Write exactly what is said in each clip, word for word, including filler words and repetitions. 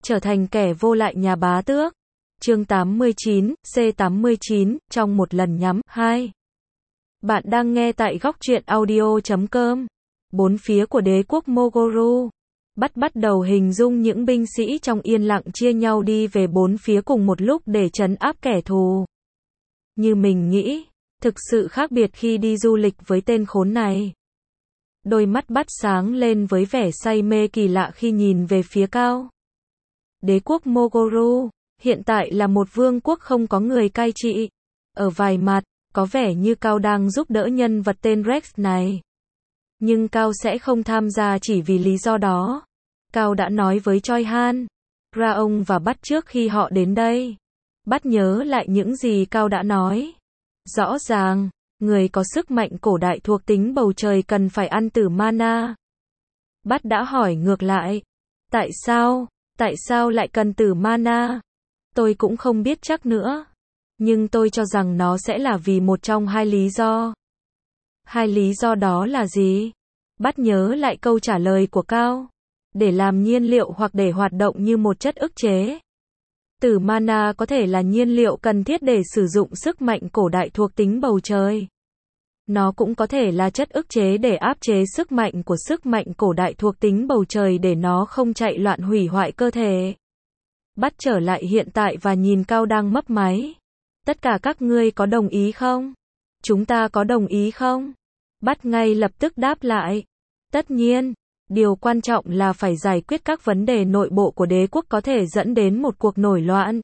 trở thành kẻ vô lại nhà bá tước. Chương tám mươi chín, C tám mươi chín, trong một lần nhắm. hai. Bạn đang nghe tại góc truyện audio chấm com. Bốn phía của đế quốc Mogoru. Bắt bắt đầu hình dung những binh sĩ trong yên lặng chia nhau đi về bốn phía cùng một lúc để trấn áp kẻ thù. Như mình nghĩ, thực sự khác biệt khi đi du lịch với tên khốn này. Đôi mắt bắt sáng lên với vẻ say mê kỳ lạ khi nhìn về phía cao. Đế quốc Mogoru hiện tại là một vương quốc không có người cai trị. Ở vài mặt, có vẻ như Cao đang giúp đỡ nhân vật tên Rex này. Nhưng Cao sẽ không tham gia chỉ vì lý do đó. Cao đã nói với Choi Han, Ra ông và Bắt trước khi họ đến đây. Bắt nhớ lại những gì Cao đã nói. Rõ ràng, người có sức mạnh cổ đại thuộc tính bầu trời cần phải ăn tử mana. Bắt đã hỏi ngược lại. Tại sao? Tại sao lại cần tử mana? Tôi cũng không biết chắc nữa. Nhưng tôi cho rằng nó sẽ là vì một trong hai lý do. Hai lý do đó là gì? Bắt nhớ lại câu trả lời của Cao. Để làm nhiên liệu hoặc để hoạt động như một chất ức chế. Tử mana có thể là nhiên liệu cần thiết để sử dụng sức mạnh cổ đại thuộc tính bầu trời. Nó cũng có thể là chất ức chế để áp chế sức mạnh của sức mạnh cổ đại thuộc tính bầu trời để nó không chạy loạn hủy hoại cơ thể. Bắt trở lại hiện tại và nhìn Cao đang mấp máy. Tất cả các ngươi có đồng ý không? Chúng ta có đồng ý không? Bắt ngay lập tức đáp lại. Tất nhiên, điều quan trọng là phải giải quyết các vấn đề nội bộ của đế quốc có thể dẫn đến một cuộc nổi loạn.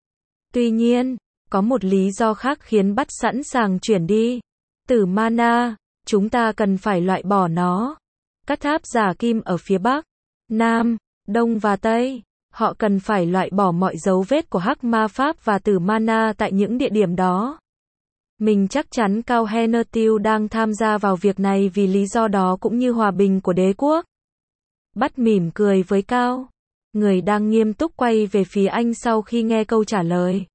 Tuy nhiên, có một lý do khác khiến Bắt sẵn sàng chuyển đi. Tử mana, chúng ta cần phải loại bỏ nó. Các tháp giả kim ở phía Bắc, Nam, Đông và Tây. Họ cần phải loại bỏ mọi dấu vết của hắc ma pháp và tử mana tại những địa điểm đó. Mình chắc chắn Cao Henertil đang tham gia vào việc này vì lý do đó cũng như hòa bình của đế quốc. Bắt mỉm cười với Cao. Người đang nghiêm túc quay về phía anh sau khi nghe câu trả lời.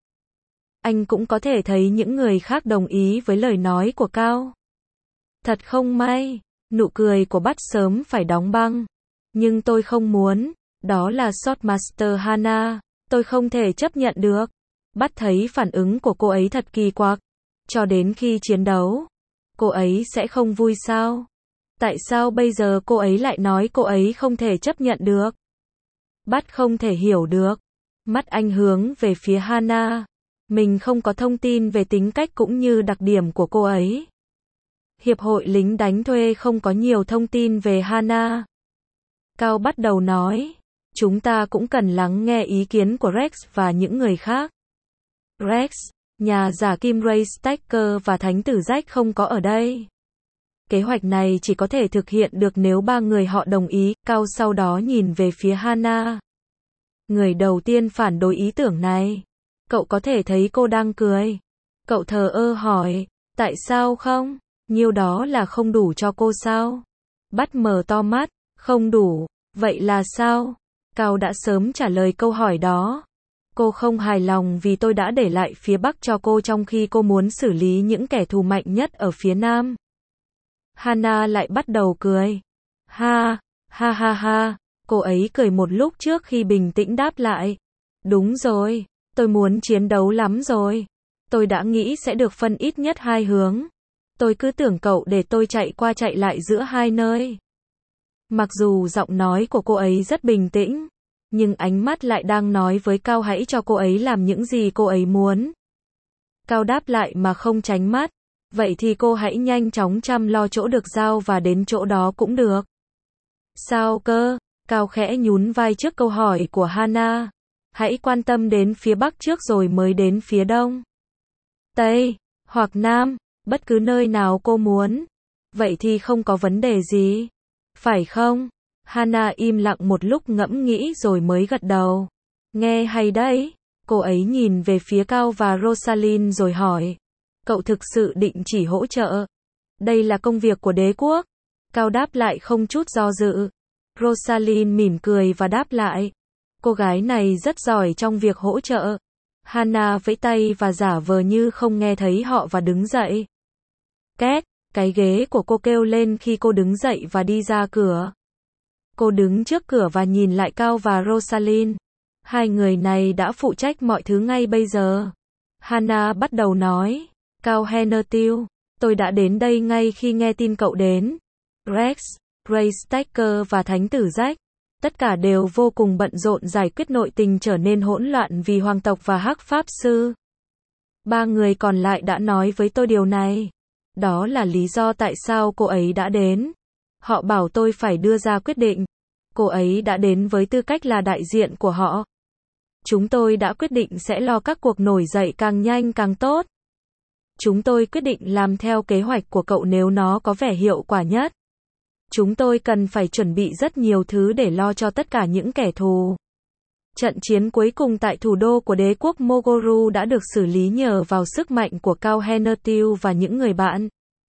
Anh cũng có thể thấy những người khác đồng ý với lời nói của Cao. Thật không may, nụ cười của Bắt sớm phải đóng băng. Nhưng tôi không muốn. Đó là Swordmaster Hana, tôi không thể chấp nhận được. Bắt thấy phản ứng của cô ấy thật kỳ quặc. Cho đến khi chiến đấu, cô ấy sẽ không vui sao? Tại sao bây giờ cô ấy lại nói cô ấy không thể chấp nhận được? Bắt không thể hiểu được. Mắt anh hướng về phía Hana. Mình không có thông tin về tính cách cũng như đặc điểm của cô ấy. Hiệp hội lính đánh thuê không có nhiều thông tin về Hana. Cao bắt đầu nói. Chúng ta cũng cần lắng nghe ý kiến của Rex và những người khác. Rex, nhà giả kim Ray Stacker và thánh tử Jack không có ở đây. Kế hoạch này chỉ có thể thực hiện được nếu ba người họ đồng ý. Cao sau đó nhìn về phía Hana. Người đầu tiên phản đối ý tưởng này. Cậu có thể thấy cô đang cười. Cậu thờ ơ hỏi, tại sao không? Nhiêu đó là không đủ cho cô sao? Bắt mở to mắt, không đủ, vậy là sao? Cao đã sớm trả lời câu hỏi đó. Cô không hài lòng vì tôi đã để lại phía Bắc cho cô trong khi cô muốn xử lý những kẻ thù mạnh nhất ở phía Nam. Hana lại bắt đầu cười. Ha, ha ha ha, cô ấy cười một lúc trước khi bình tĩnh đáp lại. Đúng rồi, tôi muốn chiến đấu lắm rồi. Tôi đã nghĩ sẽ được phân ít nhất hai hướng. Tôi cứ tưởng cậu để tôi chạy qua chạy lại giữa hai nơi. Mặc dù giọng nói của cô ấy rất bình tĩnh, nhưng ánh mắt lại đang nói với Cao hãy cho cô ấy làm những gì cô ấy muốn. Cao đáp lại mà không tránh mắt. Vậy thì cô hãy nhanh chóng chăm lo chỗ được giao và đến chỗ đó cũng được. Sao cơ? Cao khẽ nhún vai trước câu hỏi của Hana. Hãy quan tâm đến phía Bắc trước rồi mới đến phía Đông, Tây, hoặc Nam, bất cứ nơi nào cô muốn. Vậy thì không có vấn đề gì. Phải không? Hana im lặng một lúc ngẫm nghĩ rồi mới gật đầu. Nghe hay đấy. Cô ấy nhìn về phía Cao và Rosalind rồi hỏi. Cậu thực sự định chỉ hỗ trợ? Đây là công việc của đế quốc. Cao đáp lại không chút do dự. Rosalind mỉm cười và đáp lại. Cô gái này rất giỏi trong việc hỗ trợ. Hana vẫy tay và giả vờ như không nghe thấy họ và đứng dậy. Két, cái ghế của cô kêu lên khi cô đứng dậy và đi ra cửa. Cô đứng trước cửa và nhìn lại Cao và Rosalind. Hai người này đã phụ trách mọi thứ ngay bây giờ. Hannah bắt đầu nói. Cao Hennertil, tôi đã đến đây ngay khi nghe tin cậu đến. Rex, Ray Stacker và Thánh tử Jack. Tất cả đều vô cùng bận rộn giải quyết nội tình trở nên hỗn loạn vì hoàng tộc và hắc pháp sư. Ba người còn lại đã nói với tôi điều này. Đó là lý do tại sao cô ấy đã đến. Họ bảo tôi phải đưa ra quyết định. Cô ấy đã đến với tư cách là đại diện của họ. Chúng tôi đã quyết định sẽ lo các cuộc nổi dậy càng nhanh càng tốt. Chúng tôi quyết định làm theo kế hoạch của cậu nếu nó có vẻ hiệu quả nhất. Chúng tôi cần phải chuẩn bị rất nhiều thứ để lo cho tất cả những kẻ thù. Trận chiến cuối cùng tại thủ đô của đế quốc Mogoru đã được xử lý nhờ vào sức mạnh của Cao Hennertil và những người bạn.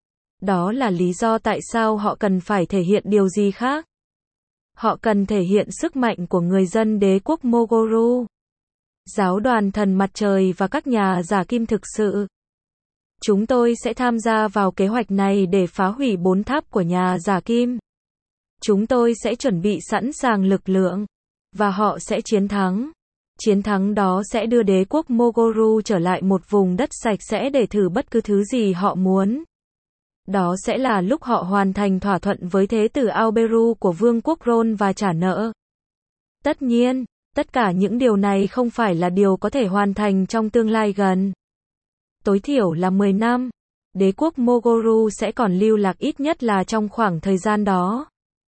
Đó là lý do tại sao họ cần phải thể hiện điều gì khác. Họ cần thể hiện sức mạnh của người dân đế quốc Mogoru. Giáo đoàn thần mặt trời và các nhà giả kim thực sự. Chúng tôi sẽ tham gia vào kế hoạch này để phá hủy bốn tháp của nhà giả kim. Chúng tôi sẽ chuẩn bị sẵn sàng lực lượng. Và họ sẽ chiến thắng. Chiến thắng đó sẽ đưa đế quốc Mogoru trở lại một vùng đất sạch sẽ để thử bất cứ thứ gì họ muốn. Đó sẽ là lúc họ hoàn thành thỏa thuận với Thế tử Alberu của Vương quốc Ron và trả nợ. Tất nhiên, tất cả những điều này không phải là điều có thể hoàn thành trong tương lai gần. Tối thiểu là mười năm. Đế quốc Mogoru sẽ còn lưu lạc ít nhất là trong khoảng thời gian đó.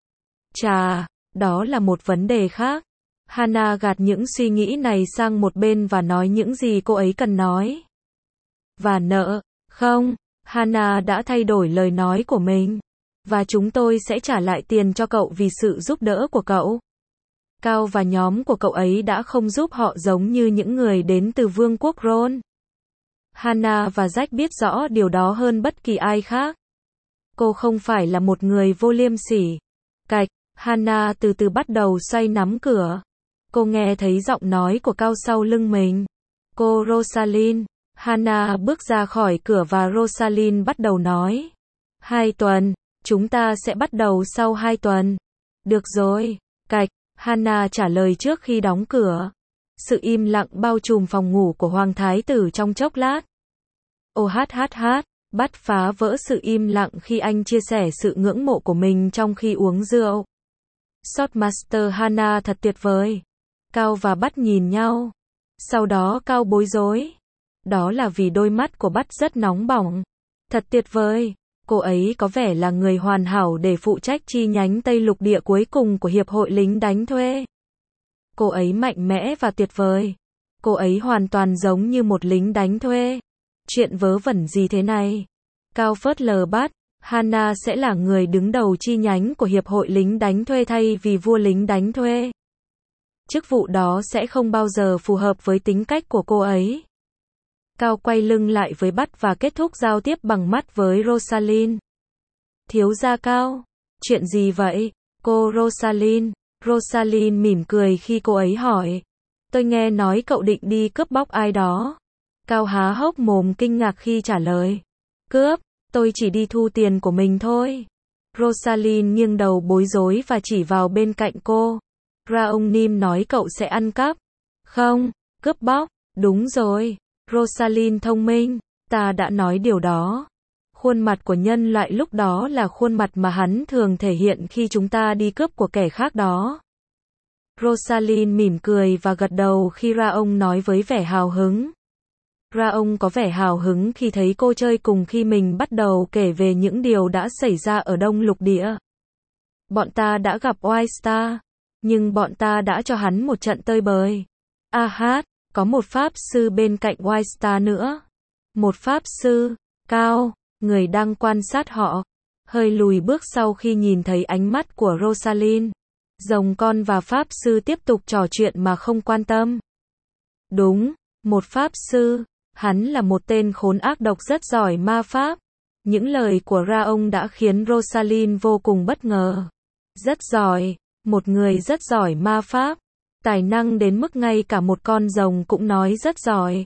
Chà, đó là một vấn đề khác. Hannah gạt những suy nghĩ này sang một bên và nói những gì cô ấy cần nói. Và nợ, không, Hannah đã thay đổi lời nói của mình. Và chúng tôi sẽ trả lại tiền cho cậu vì sự giúp đỡ của cậu. Cao và nhóm của cậu ấy đã không giúp họ giống như những người đến từ Vương quốc Ron. Hannah và Jack biết rõ điều đó hơn bất kỳ ai khác. Cô không phải là một người vô liêm sỉ. Cạch, Hannah từ từ bắt đầu xoay nắm cửa. Cô nghe thấy giọng nói của Cao sau lưng mình. Cô Rosalind. Hannah bước ra khỏi cửa và Rosalind bắt đầu nói. Hai tuần, chúng ta sẽ bắt đầu sau hai tuần. Được rồi, cạch, Hannah trả lời trước khi đóng cửa. Sự im lặng bao trùm phòng ngủ của Hoàng Thái tử trong chốc lát. Ô hát hát hát, bắt phá vỡ sự im lặng khi anh chia sẻ sự ngưỡng mộ của mình trong khi uống rượu. Shotmaster Hannah thật tuyệt vời. Cao và Bắt nhìn nhau. Sau đó Cao bối rối. Đó là vì đôi mắt của Bắt rất nóng bỏng. Thật tuyệt vời. Cô ấy có vẻ là người hoàn hảo để phụ trách chi nhánh Tây Lục Địa cuối cùng của Hiệp hội lính đánh thuê. Cô ấy mạnh mẽ và tuyệt vời. Cô ấy hoàn toàn giống như một lính đánh thuê. Chuyện vớ vẩn gì thế này? Cao phớt lờ Bắt. Hannah sẽ là người đứng đầu chi nhánh của Hiệp hội lính đánh thuê thay vì vua lính đánh thuê. Chức vụ đó sẽ không bao giờ phù hợp với tính cách của cô ấy. Cao quay lưng lại với Bắt và kết thúc giao tiếp bằng mắt với Rosalind. Thiếu gia Cao, chuyện gì vậy? Cô Rosalind. Rosalind mỉm cười khi cô ấy hỏi. Tôi nghe nói cậu định đi cướp bóc ai đó. Cao há hốc mồm kinh ngạc khi trả lời. Cướp, tôi chỉ đi thu tiền của mình thôi. Rosalind nghiêng đầu bối rối và chỉ vào bên cạnh cô. Raonim nói cậu sẽ ăn cắp. Không, cướp bóc, đúng rồi. Rosalind thông minh, ta đã nói điều đó. Khuôn mặt của nhân loại lúc đó là khuôn mặt mà hắn thường thể hiện khi chúng ta đi cướp của kẻ khác đó. Rosalind mỉm cười và gật đầu khi Raon nói với vẻ hào hứng. Raon có vẻ hào hứng khi thấy cô chơi cùng khi mình bắt đầu kể về những điều đã xảy ra ở Đông Lục Địa. Bọn ta đã gặp White Star, nhưng bọn ta đã cho hắn một trận tơi bời. A hát, có một pháp sư bên cạnh White Star nữa. Một pháp sư, Cao, người đang quan sát họ, hơi lùi bước sau khi nhìn thấy ánh mắt của Rosalind. Rồng con và pháp sư tiếp tục trò chuyện mà không quan tâm. Đúng, một pháp sư, hắn là một tên khốn ác độc rất giỏi ma pháp. Những lời của Raon đã khiến Rosalind vô cùng bất ngờ. Rất giỏi, một người rất giỏi ma pháp. Tài năng đến mức ngay cả một con rồng cũng nói rất giỏi.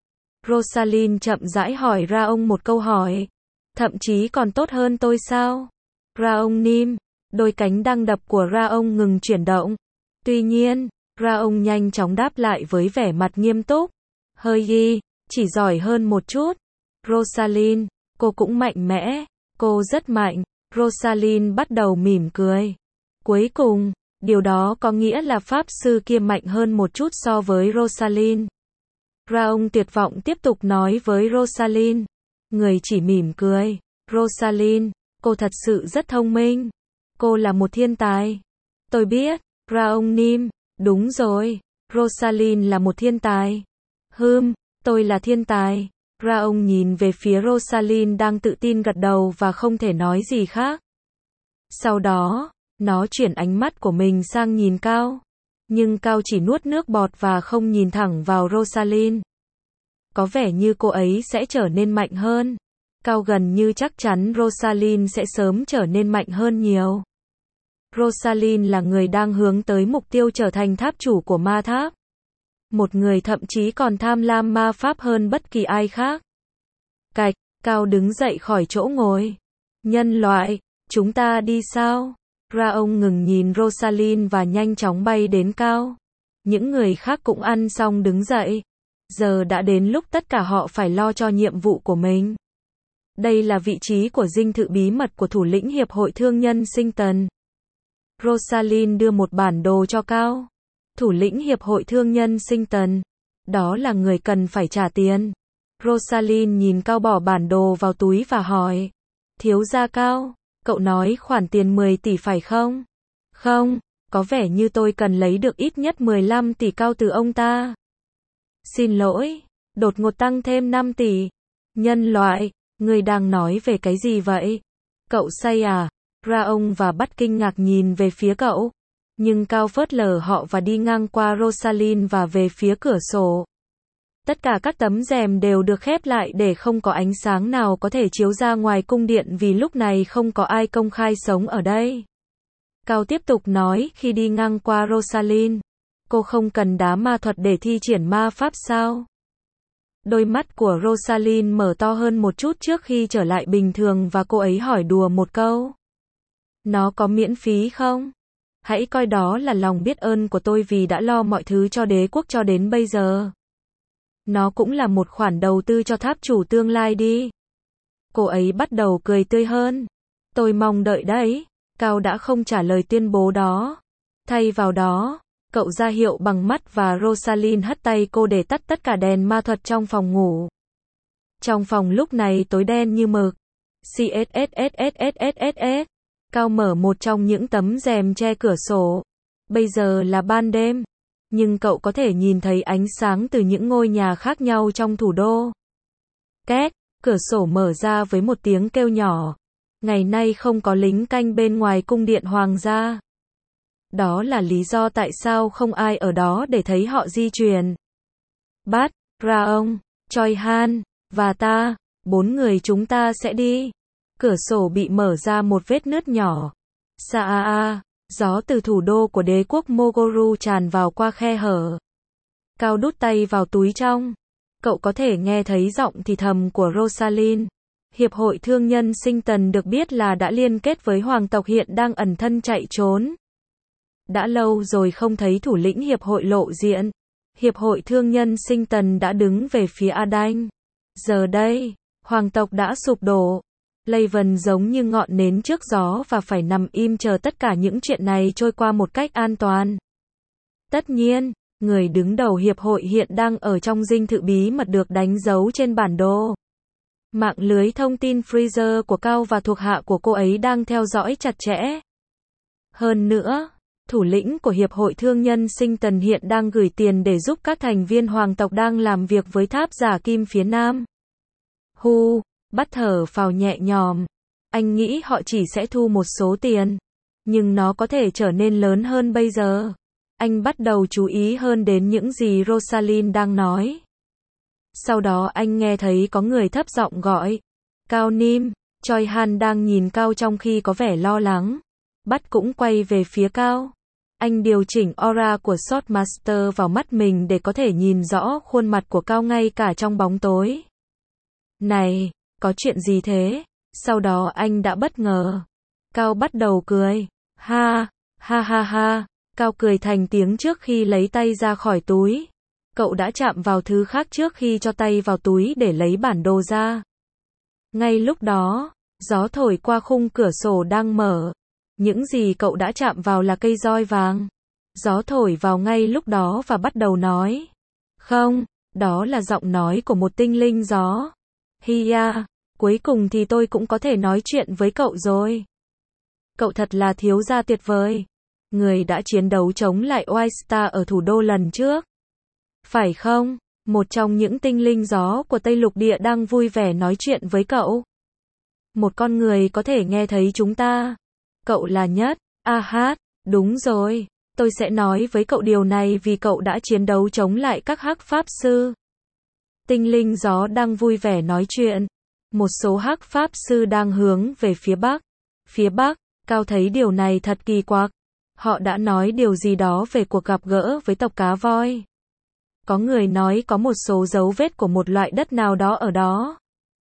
Rosalind chậm rãi hỏi Raon một câu hỏi. Thậm chí còn tốt hơn tôi sao? Raonim, đôi cánh đang đập của Raon ngừng chuyển động. Tuy nhiên, Raong nhanh chóng đáp lại với vẻ mặt nghiêm túc. Hơi ghi, chỉ giỏi hơn một chút. Rosalind, cô cũng mạnh mẽ. Cô rất mạnh. Rosalind bắt đầu mỉm cười. Cuối cùng, điều đó có nghĩa là pháp sư kia mạnh hơn một chút so với Rosalind. Raong tuyệt vọng tiếp tục nói với Rosalind. Người chỉ mỉm cười. Rosalind, cô thật sự rất thông minh. Cô là một thiên tài. Tôi biết. Raong Nim, đúng rồi. Rosalind là một thiên tài. Hừm, tôi là thiên tài. Raong nhìn về phía Rosalind đang tự tin gật đầu và không thể nói gì khác. Sau đó, nó chuyển ánh mắt của mình sang nhìn Cao. Nhưng Cao chỉ nuốt nước bọt và không nhìn thẳng vào Rosalind. Có vẻ như cô ấy sẽ trở nên mạnh hơn. Cao gần như chắc chắn Rosalind sẽ sớm trở nên mạnh hơn nhiều. Rosalind là người đang hướng tới mục tiêu trở thành tháp chủ của ma tháp. Một người thậm chí còn tham lam ma pháp hơn bất kỳ ai khác. Cạch, Cao đứng dậy khỏi chỗ ngồi. Nhân loại, chúng ta đi sao? Raong ngừng nhìn Rosalind và nhanh chóng bay đến Cao. Những người khác cũng ăn xong đứng dậy. Giờ đã đến lúc tất cả họ phải lo cho nhiệm vụ của mình. Đây là vị trí của dinh thự bí mật của thủ lĩnh Hiệp hội Thương nhân Sington. Rosalind đưa một bản đồ cho Cao. Thủ lĩnh Hiệp hội Thương nhân Sington. Đó là người cần phải trả tiền. Rosalind nhìn Cao bỏ bản đồ vào túi và hỏi. Thiếu gia Cao, cậu nói khoản tiền mười tỷ phải không? Không, có vẻ như tôi cần lấy được ít nhất mười lăm tỷ Cao từ ông ta. Xin lỗi, đột ngột tăng thêm năm tỷ. Nhân loại, người đang nói về cái gì vậy? Cậu say à? Raong và Bắt kinh ngạc nhìn về phía cậu. Nhưng Cao phớt lờ họ và đi ngang qua Rosalind và về phía cửa sổ. Tất cả các tấm rèm đều được khép lại để không có ánh sáng nào có thể chiếu ra ngoài cung điện vì lúc này không có ai công khai sống ở đây. Cao tiếp tục nói khi đi ngang qua Rosalind. Cô không cần đá ma thuật để thi triển ma pháp sao? Đôi mắt của Rosalind mở to hơn một chút trước khi trở lại bình thường và cô ấy hỏi đùa một câu. Nó có miễn phí không? Hãy coi đó là lòng biết ơn của tôi vì đã lo mọi thứ cho đế quốc cho đến bây giờ. Nó cũng là một khoản đầu tư cho tháp chủ tương lai đi. Cô ấy bắt đầu cười tươi hơn. Tôi mong đợi đấy. Cao đã không trả lời tuyên bố đó. Thay vào đó, cậu ra hiệu bằng mắt và Rosalind hất tay cô để tắt tất cả đèn ma thuật trong phòng ngủ. Trong phòng lúc này tối đen như mực. xxxxxxxx. Cao mở một trong những tấm rèm che cửa sổ. Bây giờ là ban đêm. Nhưng cậu có thể nhìn thấy ánh sáng từ những ngôi nhà khác nhau trong thủ đô. Két, cửa sổ mở ra với một tiếng kêu nhỏ. Ngày nay không có lính canh bên ngoài cung điện hoàng gia. Đó là lý do tại sao không ai ở đó để thấy họ di chuyển. Bắt, Raong, Choi Han, và ta, bốn người chúng ta sẽ đi. Cửa sổ bị mở ra một vết nứt nhỏ. Saa, gió từ thủ đô của đế quốc Mogoru tràn vào qua khe hở. Cao đút tay vào túi trong. Cậu có thể nghe thấy giọng thì thầm của Rosalind. Hiệp hội Thương nhân Sington được biết là đã liên kết với hoàng tộc hiện đang ẩn thân chạy trốn. Đã lâu rồi không thấy thủ lĩnh hiệp hội lộ diện. Hiệp hội Thương nhân Sington đã đứng về phía Adan. Giờ đây, hoàng tộc đã sụp đổ. Laven giống như ngọn nến trước gió và phải nằm im chờ tất cả những chuyện này trôi qua một cách an toàn. Tất nhiên, người đứng đầu hiệp hội hiện đang ở trong dinh thự bí mật được đánh dấu trên bản đồ. Mạng lưới thông tin Freezer của Cao và thuộc hạ của cô ấy đang theo dõi chặt chẽ. Hơn nữa, thủ lĩnh của Hiệp hội Thương nhân Sington hiện đang gửi tiền để giúp các thành viên hoàng tộc đang làm việc với tháp giả kim phía nam. Hu, Bắt thở phào nhẹ nhõm. Anh nghĩ họ chỉ sẽ thu một số tiền. Nhưng nó có thể trở nên lớn hơn bây giờ. Anh bắt đầu chú ý hơn đến những gì Rosalind đang nói. Sau đó anh nghe thấy có người thấp giọng gọi. Cao Nim, Choi Han đang nhìn Cao trong khi có vẻ lo lắng. Bắt cũng quay về phía Cao. Anh điều chỉnh aura của Swordmaster vào mắt mình để có thể nhìn rõ khuôn mặt của Cao ngay cả trong bóng tối. Này, có chuyện gì thế? Sau đó anh đã bất ngờ. Cao bắt đầu cười. Ha, ha ha ha. Cao cười thành tiếng trước khi lấy tay ra khỏi túi. Cậu đã chạm vào thứ khác trước khi cho tay vào túi để lấy bản đồ ra. Ngay lúc đó, gió thổi qua khung cửa sổ đang mở. Những gì cậu đã chạm vào là cây roi vàng. Gió thổi vào ngay lúc đó và bắt đầu nói. Không, đó là giọng nói của một tinh linh gió. Hiya, cuối cùng thì tôi cũng có thể nói chuyện với cậu rồi. Cậu thật là thiếu gia tuyệt vời. Người đã chiến đấu chống lại White Star ở thủ đô lần trước. Phải không? Một trong những tinh linh gió của Tây Lục Địa đang vui vẻ nói chuyện với cậu. Một con người có thể nghe thấy chúng ta. Cậu là nhất. A hát, đúng rồi. Tôi sẽ nói với cậu điều này vì cậu đã chiến đấu chống lại các hắc pháp sư. Tinh linh gió đang vui vẻ nói chuyện. Một số hắc pháp sư đang hướng về phía bắc. Phía bắc, Cao thấy điều này thật kỳ quặc. Họ đã nói điều gì đó về cuộc gặp gỡ với tộc cá voi. Có người nói có một số dấu vết của một loại đất nào đó ở đó.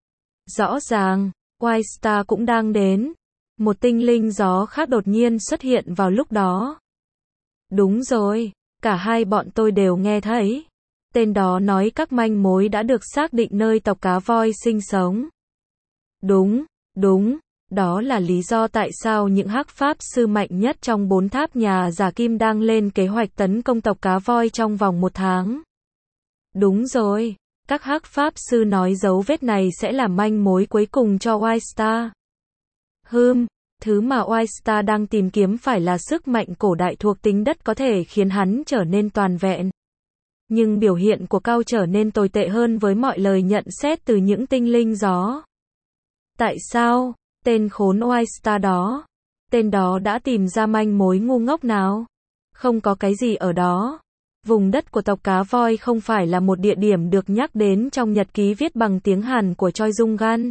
Rõ ràng, White Star cũng đang đến. Một tinh linh gió khác đột nhiên xuất hiện vào lúc đó. Đúng rồi, cả hai bọn tôi đều nghe thấy. Tên đó nói các manh mối đã được xác định nơi tộc cá voi sinh sống. Đúng, đúng, đó là lý do tại sao những hắc pháp sư mạnh nhất trong bốn tháp nhà giả kim đang lên kế hoạch tấn công tộc cá voi trong vòng một tháng. Đúng rồi, các hắc pháp sư nói dấu vết này sẽ là manh mối cuối cùng cho White Star. Hừm, thứ mà White Star đang tìm kiếm phải là sức mạnh cổ đại thuộc tính đất có thể khiến hắn trở nên toàn vẹn. Nhưng biểu hiện của Cao trở nên tồi tệ hơn với mọi lời nhận xét từ những tinh linh gió. Tại sao? Tên khốn White Star đó. Tên đó đã tìm ra manh mối ngu ngốc nào? Không có cái gì ở đó. Vùng đất của tộc cá voi không phải là một địa điểm được nhắc đến trong nhật ký viết bằng tiếng Hàn của Choi Jung Gan.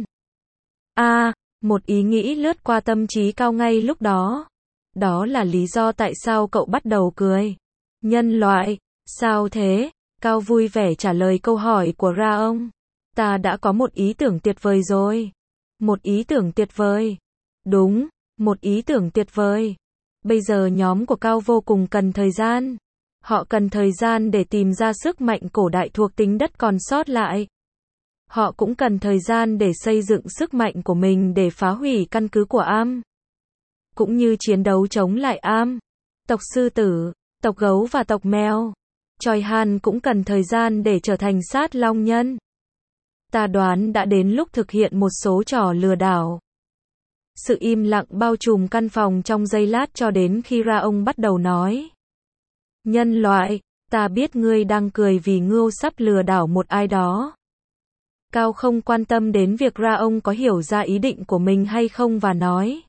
À, một ý nghĩ lướt qua tâm trí Cao ngay lúc đó. Đó là lý do tại sao cậu bắt đầu cười. Nhân loại, sao thế? Cao vui vẻ trả lời câu hỏi của Ra ông. Ta đã có một ý tưởng tuyệt vời rồi. Một ý tưởng tuyệt vời. Đúng, một ý tưởng tuyệt vời. Bây giờ nhóm của Cao vô cùng cần thời gian. Họ cần thời gian để tìm ra sức mạnh cổ đại thuộc tính đất còn sót lại. Họ cũng cần thời gian để xây dựng sức mạnh của mình để phá hủy căn cứ của Am. Cũng như chiến đấu chống lại Am, tộc sư tử, tộc gấu và tộc mèo. Choi Han cũng cần thời gian để trở thành sát long nhân. Ta đoán đã đến lúc thực hiện một số trò lừa đảo. Sự im lặng bao trùm căn phòng trong giây lát cho đến khi Ra ông bắt đầu nói. Nhân loại, ta biết ngươi đang cười vì ngưu sắp lừa đảo một ai đó. Cao không quan tâm đến việc Ra ông có hiểu ra ý định của mình hay không và nói.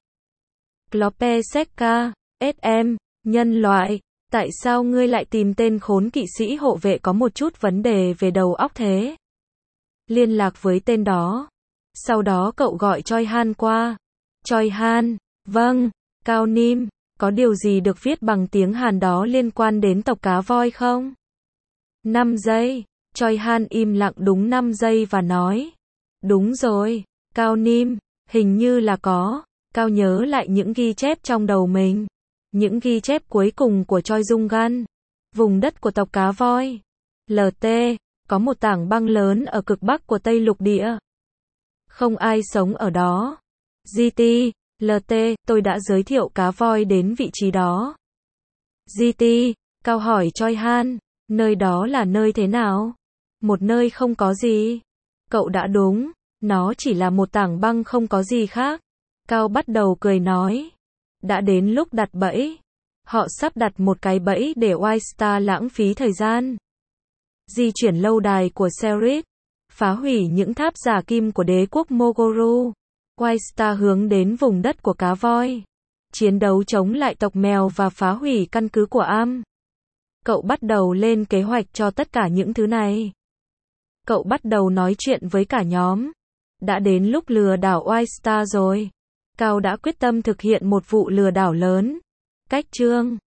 Klope Sekka, ét em, nhân loại, tại sao ngươi lại tìm tên khốn kỵ sĩ hộ vệ có một chút vấn đề về đầu óc thế? Liên lạc với tên đó. Sau đó cậu gọi Choi Han qua. Choi Han, vâng, Cao Nim, có điều gì được viết bằng tiếng Hàn đó liên quan đến tộc cá voi không? năm giây, Choi Han im lặng đúng năm giây và nói. Đúng rồi, Cao Nim, hình như là có. Cao nhớ lại những ghi chép trong đầu mình. Những ghi chép cuối cùng của Choi Jung Gan. Vùng đất của tộc cá voi. lờ tê, có một tảng băng lớn ở cực bắc của Tây Lục Địa. Không ai sống ở đó. giê tê, lờ tê, tôi đã giới thiệu cá voi đến vị trí đó. giê tê, Cao hỏi Choi Han, nơi đó là nơi thế nào? Một nơi không có gì. Cậu đã đúng, nó chỉ là một tảng băng không có gì khác. Cao bắt đầu cười nói. Đã đến lúc đặt bẫy. Họ sắp đặt một cái bẫy để White Star lãng phí thời gian. Di chuyển lâu đài của Serit. Phá hủy những tháp giả kim của đế quốc Mogoru. White Star hướng đến vùng đất của cá voi. Chiến đấu chống lại tộc mèo và phá hủy căn cứ của Am. Cậu bắt đầu lên kế hoạch cho tất cả những thứ này. Cậu bắt đầu nói chuyện với cả nhóm. Đã đến lúc lừa đảo White Star rồi. Cao đã quyết tâm thực hiện một vụ lừa đảo lớn. Cách chương